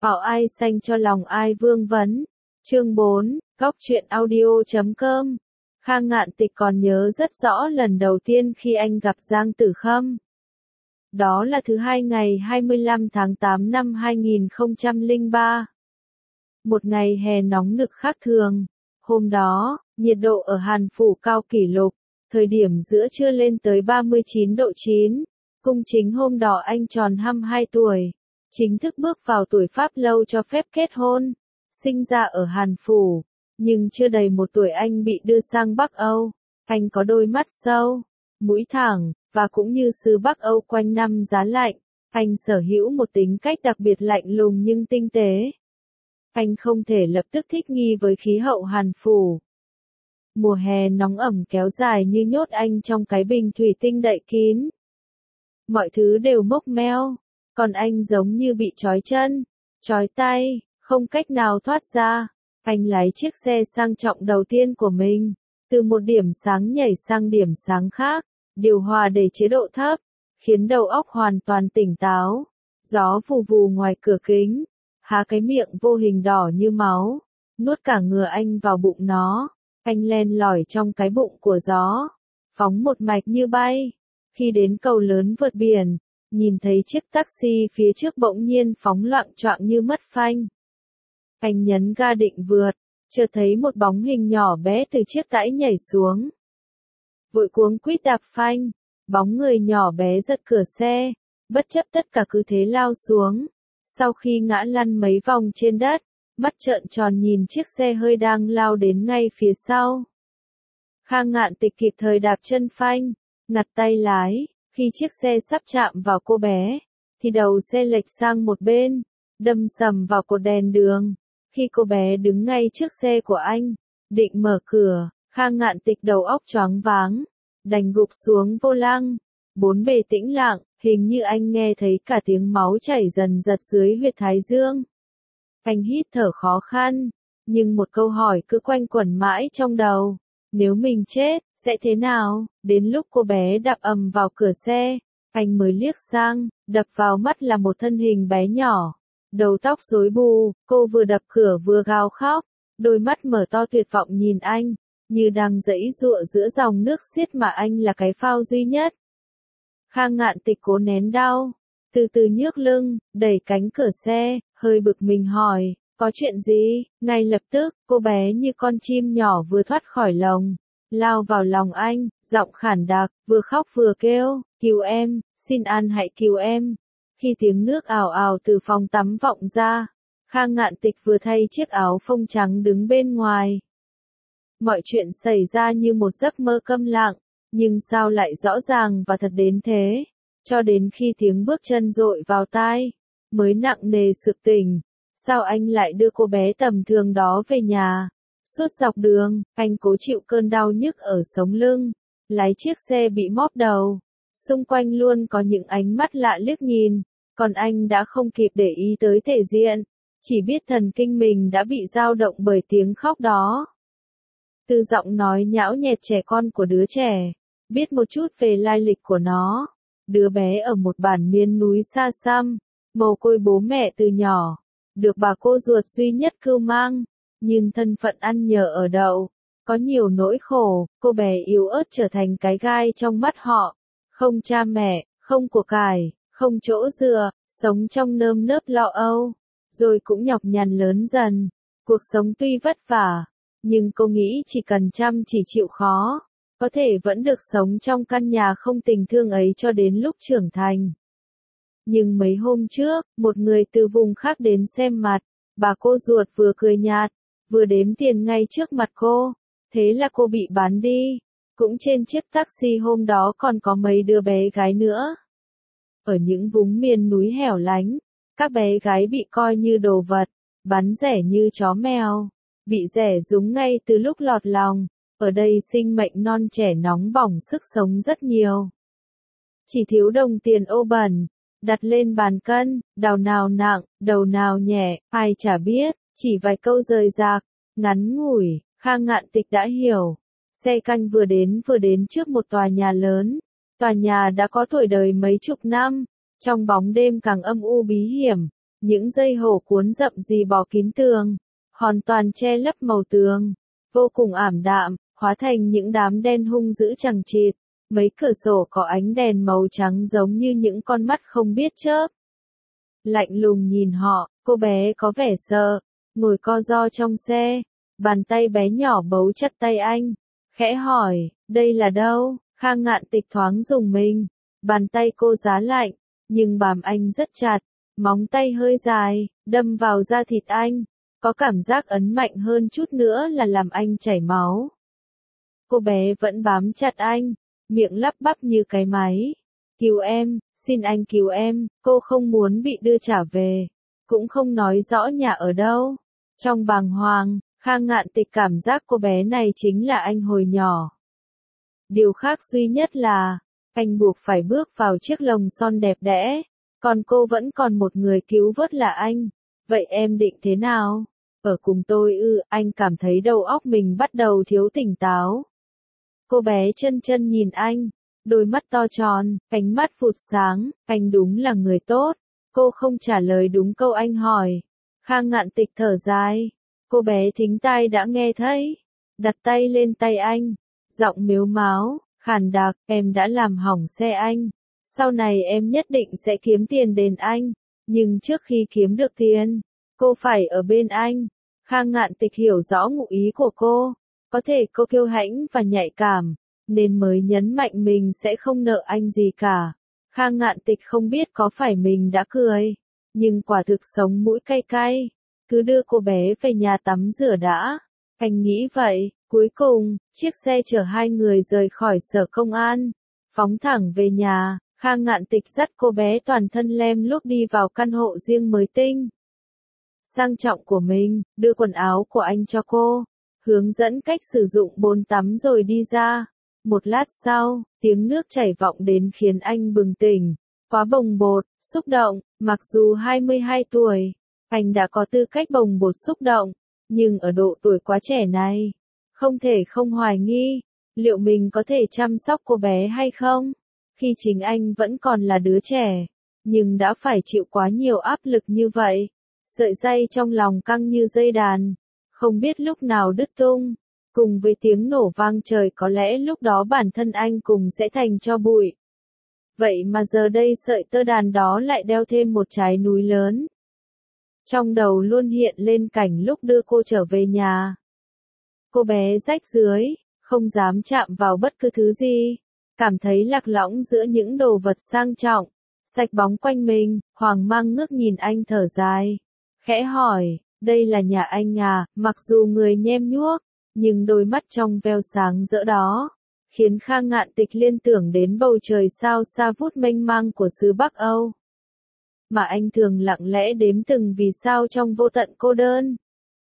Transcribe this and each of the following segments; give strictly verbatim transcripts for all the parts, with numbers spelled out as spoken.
Bảo ai xanh cho lòng ai vương vấn. Chương bốn, Góc truyện audio chấm com. Khang Ngạn Tịch còn nhớ rất rõ lần đầu tiên khi anh gặp Giang Tử Khâm. Đó là thứ hai ngày hai mươi lăm tháng tám năm hai nghìn không trăm lẻ ba. Một ngày hè nóng nực khác thường. Hôm đó, nhiệt độ ở Hàn Phủ cao kỷ lục, thời điểm giữa trưa lên tới ba mươi chín độ chín. Cung chính hôm đó anh tròn hai mươi hai tuổi, chính thức bước vào tuổi Pháp lâu cho phép kết hôn. Sinh ra ở Hàn Phủ, nhưng chưa đầy một tuổi anh bị đưa sang Bắc Âu. Anh có đôi mắt sâu, mũi thẳng, và cũng như xứ Bắc Âu quanh năm giá lạnh, anh sở hữu một tính cách đặc biệt lạnh lùng nhưng tinh tế. Anh không thể lập tức thích nghi với khí hậu Hàn Phủ. Mùa hè nóng ẩm kéo dài như nhốt anh trong cái bình thủy tinh đậy kín. Mọi thứ đều mốc meo, còn anh giống như bị trói chân, trói tay, không cách nào thoát ra. Anh lái chiếc xe sang trọng đầu tiên của mình, từ một điểm sáng nhảy sang điểm sáng khác, điều hòa để chế độ thấp, khiến đầu óc hoàn toàn tỉnh táo. Gió vù vù ngoài cửa kính, há cái miệng vô hình đỏ như máu, nuốt cả người anh vào bụng nó. Anh len lỏi trong cái bụng của gió, phóng một mạch như bay. Khi đến cầu lớn vượt biển, nhìn thấy chiếc taxi phía trước bỗng nhiên phóng loạng choạng như mất phanh. Anh nhấn ga định vượt, chợt thấy một bóng hình nhỏ bé từ chiếc cãi nhảy xuống. Vội cuống quýt đạp phanh, bóng người nhỏ bé giật cửa xe, bất chấp tất cả cứ thế lao xuống. Sau khi ngã lăn mấy vòng trên đất, mắt trợn tròn nhìn chiếc xe hơi đang lao đến ngay phía sau. Khang Ngạn Tịch kịp thời đạp chân phanh, ngặt tay lái. Khi chiếc xe sắp chạm vào cô bé, thì đầu xe lệch sang một bên, đâm sầm vào cột đèn đường. Khi cô bé đứng ngay trước xe của anh, định mở cửa, Khang Ngạn Tịch đầu óc choáng váng, đành gục xuống vô lăng. Bốn bề tĩnh lặng, hình như anh nghe thấy cả tiếng máu chảy dần dật dưới huyệt thái dương. Anh hít thở khó khăn, nhưng một câu hỏi cứ quanh quẩn mãi trong đầu. Nếu mình chết, sẽ thế nào? Đến lúc cô bé đạp ầm vào cửa xe, anh mới liếc sang, đập vào mắt là một thân hình bé nhỏ, đầu tóc rối bù, cô vừa đập cửa vừa gào khóc, đôi mắt mở to tuyệt vọng nhìn anh, như đang giãy giụa giữa dòng nước xiết mà anh là cái phao duy nhất. Khang Ngạn Tịch cố nén đau, từ từ nhấc lưng, đẩy cánh cửa xe, hơi bực mình hỏi, có chuyện gì? Ngay lập tức, cô bé như con chim nhỏ vừa thoát khỏi lồng, lao vào lòng anh, giọng khản đặc, vừa khóc vừa kêu, cứu em, xin anh hãy cứu em. Khi tiếng nước ào ào từ phòng tắm vọng ra, Khang Ngạn Tịch vừa thay chiếc áo phông trắng đứng bên ngoài. Mọi chuyện xảy ra như một giấc mơ câm lặng, nhưng sao lại rõ ràng và thật đến thế, cho đến khi tiếng bước chân dội vào tai, mới nặng nề sực tỉnh. Sao anh lại đưa cô bé tầm thường đó về nhà? Suốt dọc đường, anh cố chịu cơn đau nhức ở sống lưng, lái chiếc xe bị móp đầu. Xung quanh luôn có những ánh mắt lạ liếc nhìn, còn anh đã không kịp để ý tới thể diện, chỉ biết thần kinh mình đã bị dao động bởi tiếng khóc đó. Từ giọng nói nhão nhẹt trẻ con của đứa trẻ, biết một chút về lai lịch của nó. Đứa bé ở một bản miền núi xa xăm, mồ côi bố mẹ từ nhỏ, được bà cô ruột duy nhất cưu mang, nhưng thân phận ăn nhờ ở đậu, có nhiều nỗi khổ, cô bé yếu ớt trở thành cái gai trong mắt họ, không cha mẹ, không của cải, không chỗ dựa, sống trong nơm nớp lo âu, rồi cũng nhọc nhằn lớn dần. Cuộc sống tuy vất vả, nhưng cô nghĩ chỉ cần chăm chỉ chịu khó, có thể vẫn được sống trong căn nhà không tình thương ấy cho đến lúc trưởng thành. Nhưng mấy hôm trước, một người từ vùng khác đến xem mặt, bà cô ruột vừa cười nhạt, vừa đếm tiền ngay trước mặt cô, thế là cô bị bán đi. Cũng trên chiếc taxi hôm đó còn có mấy đứa bé gái nữa. Ở những vùng miền núi hẻo lánh, các bé gái bị coi như đồ vật, bán rẻ như chó mèo, bị rẻ rúng ngay từ lúc lọt lòng. Ở đây sinh mệnh non trẻ nóng bỏng sức sống rất nhiều. Chỉ thiếu đồng tiền ô bẩn, đặt lên bàn cân, đào nào nặng, đầu nào nhẹ, ai chả biết, chỉ vài câu rời rạc, ngắn ngủi, Khang Ngạn Tịch đã hiểu. Xe canh vừa đến vừa đến trước một tòa nhà lớn. Tòa nhà đã có tuổi đời mấy chục năm, trong bóng đêm càng âm u bí hiểm, những dây hổ cuốn rậm rì bò kín tường, hoàn toàn che lấp màu tường, vô cùng ảm đạm, hóa thành những đám đen hung dữ chằng chịt. Mấy cửa sổ có ánh đèn màu trắng giống như những con mắt không biết chớp. Lạnh lùng nhìn họ, cô bé có vẻ sợ, ngồi co ro trong xe, bàn tay bé nhỏ bấu chặt tay anh, khẽ hỏi, đây là đâu? Khang Ngạn Tịch thoáng rùng mình, bàn tay cô giá lạnh, nhưng bám anh rất chặt, móng tay hơi dài, đâm vào da thịt anh, có cảm giác ấn mạnh hơn chút nữa là làm anh chảy máu. Cô bé vẫn bám chặt anh, miệng lắp bắp như cái máy. Cứu em, xin anh cứu em, cô không muốn bị đưa trả về, cũng không nói rõ nhà ở đâu. Trong bàng hoàng, Khang Ngạn Tịch cảm giác cô bé này chính là anh hồi nhỏ. Điều khác duy nhất là, anh buộc phải bước vào chiếc lồng son đẹp đẽ, còn cô vẫn còn một người cứu vớt là anh. Vậy em định thế nào? Ở cùng tôi ư? Anh cảm thấy đầu óc mình bắt đầu thiếu tỉnh táo. Cô bé chân chân nhìn anh, đôi mắt to tròn, cánh mắt phụt sáng, anh đúng là người tốt. Cô không trả lời đúng câu anh hỏi. Khang Ngạn Tịch thở dài. Cô bé thính tai đã nghe thấy, đặt tay lên tay anh, giọng mếu máo, khàn đặc, em đã làm hỏng xe anh. Sau này em nhất định sẽ kiếm tiền đền anh, nhưng trước khi kiếm được tiền, cô phải ở bên anh. Khang Ngạn Tịch hiểu rõ ngụ ý của cô, có thể cô kiêu hãnh và nhạy cảm, nên mới nhấn mạnh mình sẽ không nợ anh gì cả. Khang Ngạn Tịch không biết có phải mình đã cười, nhưng quả thực sống mũi cay cay, cứ đưa cô bé về nhà tắm rửa đã. Anh nghĩ vậy, cuối cùng, chiếc xe chở hai người rời khỏi sở công an, phóng thẳng về nhà. Khang Ngạn Tịch dắt cô bé toàn thân lem luốc đi vào căn hộ riêng mới tinh sang trọng của mình, đưa quần áo của anh cho cô, hướng dẫn cách sử dụng bồn tắm rồi đi ra. Một lát sau, tiếng nước chảy vọng đến khiến anh bừng tỉnh, quá bồng bột, xúc động. Mặc dù hai mươi hai tuổi, anh đã có tư cách bồng bột xúc động, nhưng ở độ tuổi quá trẻ này, không thể không hoài nghi, liệu mình có thể chăm sóc cô bé hay không? Khi chính anh vẫn còn là đứa trẻ, nhưng đã phải chịu quá nhiều áp lực như vậy. Sợi dây trong lòng căng như dây đàn, không biết lúc nào đứt tung. Cùng với tiếng nổ vang trời, có lẽ lúc đó bản thân anh cùng sẽ thành tro bụi. Vậy mà giờ đây sợi tơ đàn đó lại đeo thêm một trái núi lớn. Trong đầu luôn hiện lên cảnh lúc đưa cô trở về nhà. Cô bé rách rưới, không dám chạm vào bất cứ thứ gì, cảm thấy lạc lõng giữa những đồ vật sang trọng, sạch bóng quanh mình. Hoàng Mang ngước nhìn anh thở dài, khẽ hỏi, đây là nhà anh à? Mặc dù người nhem nhuốc, nhưng đôi mắt trong veo sáng rỡ đó, khiến Khang Ngạn Tịch liên tưởng đến bầu trời sao xa vút mênh mang của xứ Bắc Âu. Mà anh thường lặng lẽ đếm từng vì sao trong vô tận cô đơn.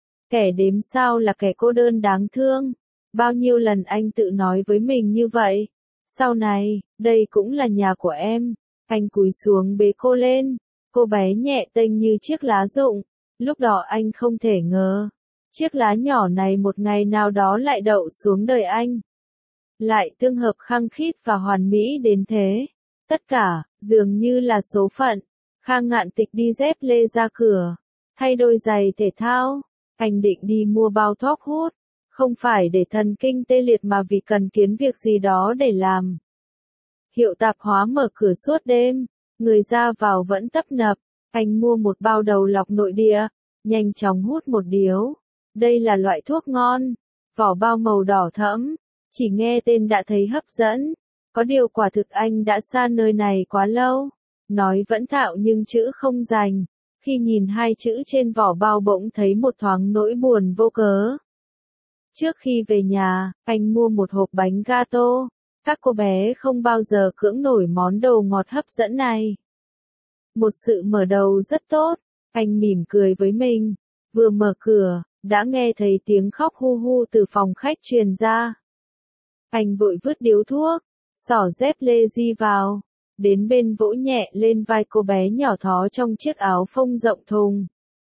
Kẻ đếm sao là kẻ cô đơn đáng thương. Bao nhiêu lần anh tự nói với mình như vậy. Sau này, đây cũng là nhà của em. Anh cúi xuống bế cô lên. Cô bé nhẹ tênh như chiếc lá rụng. Lúc đó anh không thể ngờ, chiếc lá nhỏ này một ngày nào đó lại đậu xuống đời anh. Lại tương hợp khăng khít và hoàn mỹ đến thế. Tất cả, dường như là số phận. Khang Ngạn Tịch đi dép lê ra cửa, thay đôi giày thể thao. Anh định đi mua bao thuốc hút, không phải để thần kinh tê liệt mà vì cần kiếm việc gì đó để làm. Hiệu tạp hóa mở cửa suốt đêm, người ra vào vẫn tấp nập. Anh mua một bao đầu lọc nội địa, nhanh chóng hút một điếu. Đây là loại thuốc ngon, vỏ bao màu đỏ thẫm, chỉ nghe tên đã thấy hấp dẫn. Có điều quả thực anh đã xa nơi này quá lâu. Nói vẫn thạo nhưng chữ không dành. Khi nhìn hai chữ trên vỏ bao bỗng thấy một thoáng nỗi buồn vô cớ. Trước khi về nhà, anh mua một hộp bánh gato. Các cô bé không bao giờ cưỡng nổi món đồ ngọt hấp dẫn này. Một sự mở đầu rất tốt. Anh mỉm cười với mình. Vừa mở cửa, đã nghe thấy tiếng khóc hu hu từ phòng khách truyền ra. Anh vội vứt điếu thuốc, xỏ dép lê di vào. Đến bên vỗ nhẹ lên vai cô bé nhỏ thó trong chiếc áo phông rộng thùng.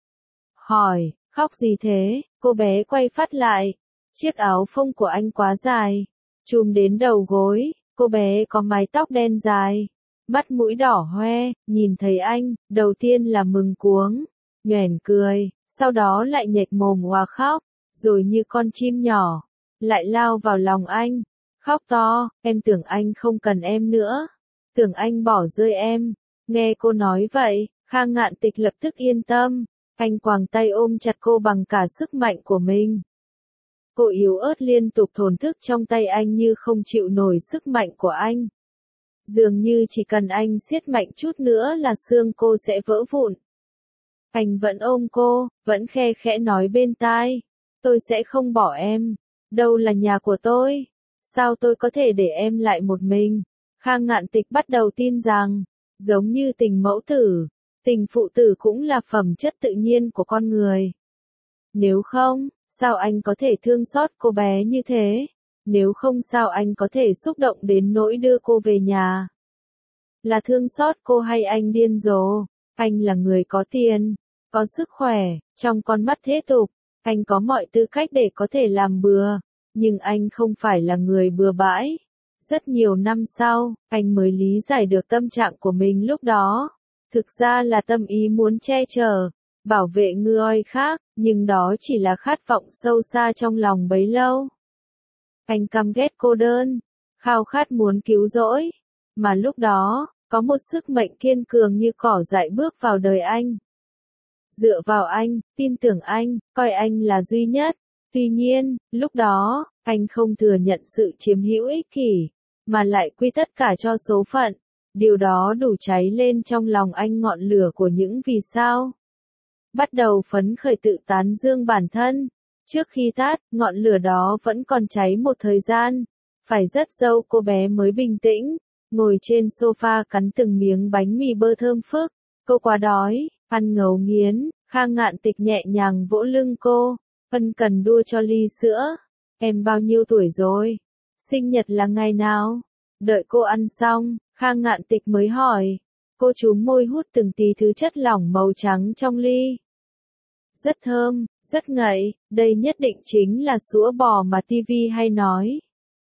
Hỏi, khóc gì thế? Cô bé quay phát lại. Chiếc áo phông của anh quá dài, trùm đến đầu gối. Cô bé có mái tóc đen dài, mắt mũi đỏ hoe, nhìn thấy anh, đầu tiên là mừng cuống, nhoẻn cười, sau đó lại nhếch mồm oa khóc, rồi như con chim nhỏ, lại lao vào lòng anh, khóc to, em tưởng anh không cần em nữa, tưởng anh bỏ rơi em. Nghe cô nói vậy, Khang Ngạn Tịch lập tức yên tâm, anh quàng tay ôm chặt cô bằng cả sức mạnh của mình. Cô yếu ớt liên tục thổn thức trong tay anh như không chịu nổi sức mạnh của anh. Dường như chỉ cần anh siết mạnh chút nữa là xương cô sẽ vỡ vụn. Anh vẫn ôm cô, vẫn khe khẽ nói bên tai, tôi sẽ không bỏ em, đâu là nhà của tôi, sao tôi có thể để em lại một mình. Khang Ngạn Tịch bắt đầu tin rằng, giống như tình mẫu tử, tình phụ tử cũng là phẩm chất tự nhiên của con người. Nếu không, sao anh có thể thương xót cô bé như thế? Nếu không sao anh có thể xúc động đến nỗi đưa cô về nhà? Là thương xót cô hay anh điên rồ? Anh là người có tiền, có sức khỏe, trong con mắt thế tục, anh có mọi tư cách để có thể làm bừa, nhưng anh không phải là người bừa bãi. Rất nhiều năm sau, anh mới lý giải được tâm trạng của mình lúc đó. Thực ra là tâm ý muốn che chở, bảo vệ người khác, nhưng đó chỉ là khát vọng sâu xa trong lòng bấy lâu. Anh căm ghét cô đơn, khao khát muốn cứu rỗi, mà lúc đó, có một sức mệnh kiên cường như cỏ dại bước vào đời anh. Dựa vào anh, tin tưởng anh, coi anh là duy nhất. Tuy nhiên, lúc đó, anh không thừa nhận sự chiếm hữu ích kỷ, mà lại quy tất cả cho số phận. Điều đó đủ cháy lên trong lòng anh ngọn lửa của những vì sao. Bắt đầu phấn khởi tự tán dương bản thân. Trước khi tắt, ngọn lửa đó vẫn còn cháy một thời gian. Phải rất dâu cô bé mới bình tĩnh, ngồi trên sofa cắn từng miếng bánh mì bơ thơm phức. Cô quá đói, ăn ngấu nghiến, Khang Ngạn Tịch nhẹ nhàng vỗ lưng cô, ân cần đua cho ly sữa. Em bao nhiêu tuổi rồi? Sinh nhật là ngày nào? Đợi cô ăn xong, Khang Ngạn Tịch mới hỏi. Cô chúm môi hút từng tí thứ chất lỏng màu trắng trong ly. Rất thơm, rất ngậy, đây nhất định chính là sữa bò mà tivi hay nói.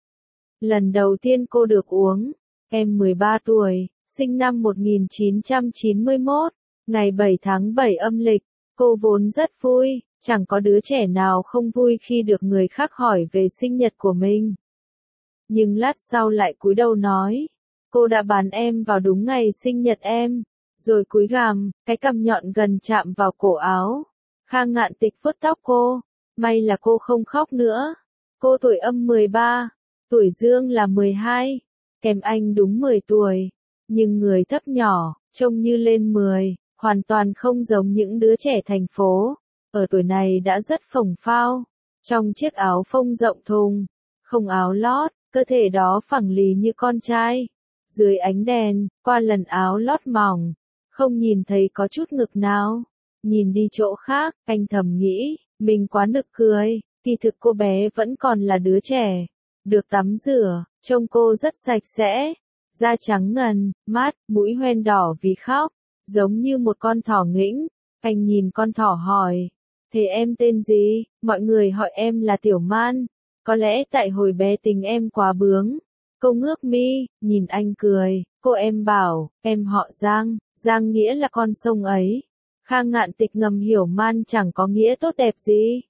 Lần đầu tiên cô được uống, em mười ba tuổi, sinh năm một nghìn chín trăm chín mươi mốt, ngày bảy tháng bảy âm lịch, cô vốn rất vui, chẳng có đứa trẻ nào không vui khi được người khác hỏi về sinh nhật của mình. Nhưng lát sau lại cúi đầu nói, cô đã bán em vào đúng ngày sinh nhật em, rồi cúi gằm, cái cằm nhọn gần chạm vào cổ áo. Khang Ngạn Tịch vuốt tóc cô, may là cô không khóc nữa. Cô tuổi âm mười ba, tuổi dương là mười hai, kèm anh đúng mười tuổi, nhưng người thấp nhỏ, trông như lên mười, hoàn toàn không giống những đứa trẻ thành phố. Ở tuổi này đã rất phồng phao, trong chiếc áo phông rộng thùng, không áo lót, cơ thể đó phẳng lì như con trai. Dưới ánh đèn, qua lần áo lót mỏng, không nhìn thấy có chút ngực nào. Nhìn đi chỗ khác, anh thầm nghĩ, mình quá nực cười, kỳ thực cô bé vẫn còn là đứa trẻ. Được tắm rửa, trông cô rất sạch sẽ, da trắng ngần, mát, mũi hoen đỏ vì khóc, giống như một con thỏ nghĩnh. Anh nhìn con thỏ hỏi, thế em tên gì? Mọi người hỏi em là Tiểu Man, có lẽ tại hồi bé tình em quá bướng. Cô ngước mi, nhìn anh cười, cô em bảo, em họ Giang, Giang nghĩa là con sông ấy. Khang Ngạn Tịch ngầm hiểu Man chẳng có nghĩa tốt đẹp gì.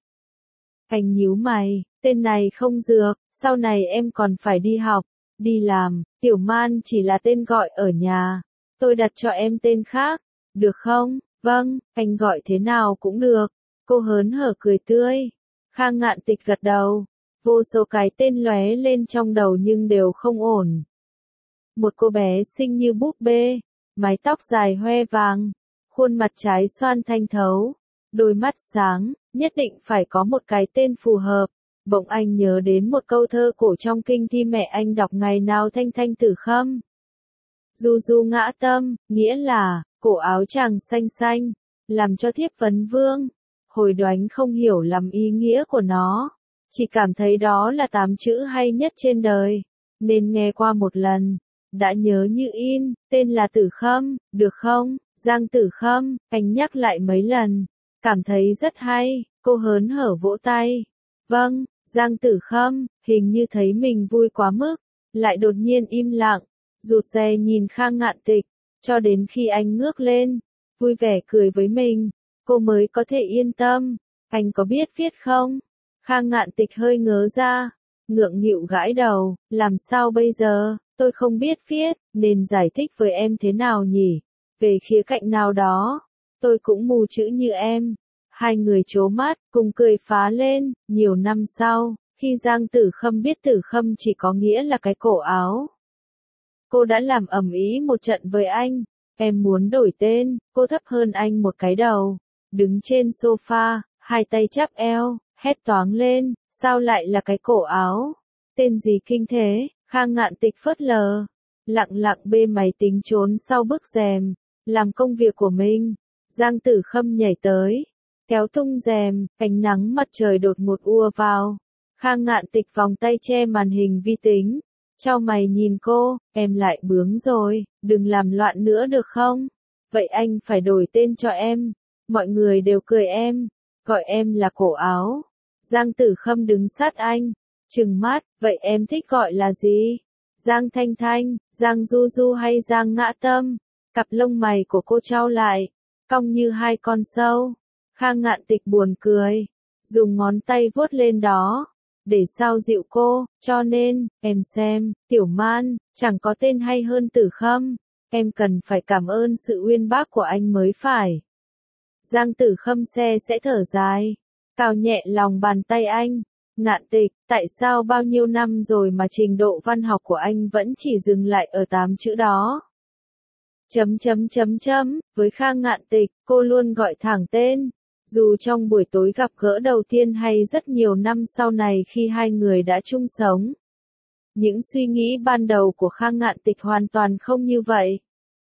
Anh nhíu mày, tên này không dược, sau này em còn phải đi học, đi làm, Tiểu Man chỉ là tên gọi ở nhà. Tôi đặt cho em tên khác, được không? Vâng, anh gọi thế nào cũng được. Cô hớn hở cười tươi. Khang Ngạn Tịch gật đầu. Vô số cái tên lóe lên trong đầu nhưng đều không ổn. Một cô bé xinh như búp bê, mái tóc dài hoe vàng, khuôn mặt trái xoan thanh thấu, đôi mắt sáng, nhất định phải có một cái tên phù hợp. Bỗng anh nhớ đến một câu thơ cổ trong kinh thi mẹ anh đọc ngày nào thanh thanh tử khâm. Du du ngã tâm, nghĩa là, cổ áo chàng xanh xanh, làm cho thiếp vấn vương. Hồi đoánh không hiểu lắm ý nghĩa của nó, chỉ cảm thấy đó là tám chữ hay nhất trên đời, nên nghe qua một lần, đã nhớ như in, tên là Tử Khâm, được không? Giang Tử Khâm, anh nhắc lại mấy lần, cảm thấy rất hay, cô hớn hở vỗ tay. Vâng, Giang Tử Khâm, hình như thấy mình vui quá mức, lại đột nhiên im lặng, rụt rè nhìn Khang Ngạn Tịch, cho đến khi anh ngước lên, vui vẻ cười với mình, cô mới có thể yên tâm. Anh có biết viết không? Khang Ngạn Tịch hơi ngớ ra, ngượng nghịu gãi đầu, làm sao bây giờ, tôi không biết viết, nên giải thích với em thế nào nhỉ? Về khía cạnh nào đó, tôi cũng mù chữ như em. Hai người trố mắt, cùng cười phá lên. Nhiều năm sau, khi Giang Tử Khâm biết Tử Khâm chỉ có nghĩa là cái cổ áo, cô đã làm ầm ĩ một trận với anh. Em muốn đổi tên, cô thấp hơn anh một cái đầu, đứng trên sofa, hai tay chắp eo, hét toáng lên, sao lại là cái cổ áo? Tên gì kinh thế? Khang Ngạn Tịch phớt lờ, lặng lặng bê máy tính trốn sau bức rèm, làm công việc của mình. Giang Tử Khâm nhảy tới, kéo tung rèm, ánh nắng mặt trời đột ngột ùa vào. Khang Ngạn Tịch vòng tay che màn hình vi tính, chau mày nhìn cô, em lại bướng rồi, đừng làm loạn nữa được không? Vậy anh phải đổi tên cho em. Mọi người đều cười em, gọi em là cổ áo. Giang Tử Khâm đứng sát anh, trừng mắt, vậy em thích gọi là gì? Giang Thanh Thanh, Giang Du Du hay Giang Ngã Tâm? Cặp lông mày của cô chau lại, cong như hai con sâu. Khang Ngạn Tịch buồn cười, dùng ngón tay vuốt lên đó, để sao dịu cô, cho nên, em xem, Tiểu Man, chẳng có tên hay hơn Tử Khâm, em cần phải cảm ơn sự uyên bác của anh mới phải. Giang Tử Khâm xe sẽ thở dài, cào nhẹ lòng bàn tay anh. Ngạn Tịch, tại sao bao nhiêu năm rồi mà trình độ văn học của anh vẫn chỉ dừng lại ở tám chữ đó? Chấm chấm chấm chấm, với Khang Ngạn Tịch, cô luôn gọi thẳng tên. Dù trong buổi tối gặp gỡ đầu tiên hay rất nhiều năm sau này khi hai người đã chung sống. Những suy nghĩ ban đầu của Khang Ngạn Tịch hoàn toàn không như vậy.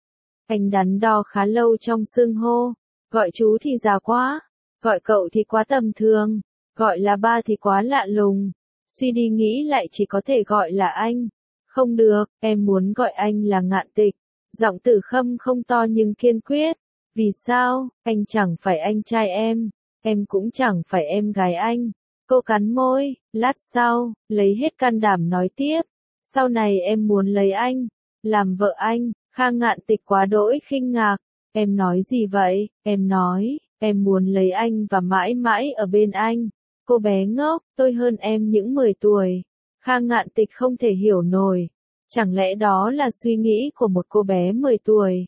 Anh đắn đo khá lâu trong xưng hô, gọi chú thì già quá, gọi cậu thì quá tầm thường, gọi là ba thì quá lạ lùng. Suy đi nghĩ lại chỉ có thể gọi là anh. Không được, em muốn gọi anh là Ngạn Tịch. Giọng Tử Khâm không to nhưng kiên quyết. Vì sao, anh chẳng phải anh trai em, em cũng chẳng phải em gái anh. Cô cắn môi, lát sau, lấy hết can đảm nói tiếp. Sau này em muốn lấy anh, làm vợ anh. Khang Ngạn Tịch quá đỗi khinh ngạc. Em nói gì vậy? Em nói, em muốn lấy anh và mãi mãi ở bên anh. Cô bé ngốc, tôi hơn em những mười tuổi. Khang Ngạn Tịch không thể hiểu nổi. Chẳng lẽ đó là suy nghĩ của một cô bé mười tuổi?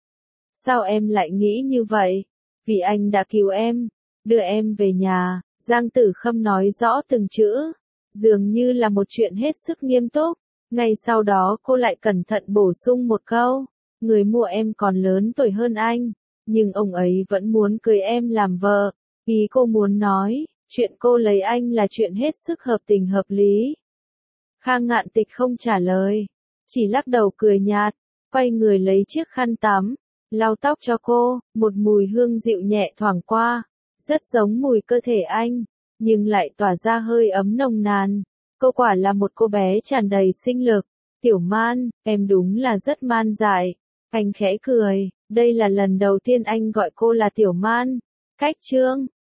Sao em lại nghĩ như vậy? Vì anh đã cứu em, đưa em về nhà. Giang Tử Khâm nói rõ từng chữ, dường như là một chuyện hết sức nghiêm túc. Ngay sau đó cô lại cẩn thận bổ sung một câu, người mua em còn lớn tuổi hơn anh, nhưng ông ấy vẫn muốn cưới em làm vợ. Ý cô muốn nói, chuyện cô lấy anh là chuyện hết sức hợp tình hợp lý. Khang Ngạn Tịch không trả lời, chỉ lắc đầu cười nhạt, quay người lấy chiếc khăn tắm, lau tóc cho cô. Một mùi hương dịu nhẹ thoảng qua, rất giống mùi cơ thể anh, nhưng lại tỏa ra hơi ấm nồng nàn. Cô quả là một cô bé tràn đầy sinh lực. Tiểu Man, em đúng là rất man dại. Anh khẽ cười, đây là lần đầu tiên anh gọi cô là Tiểu Man. Cách chương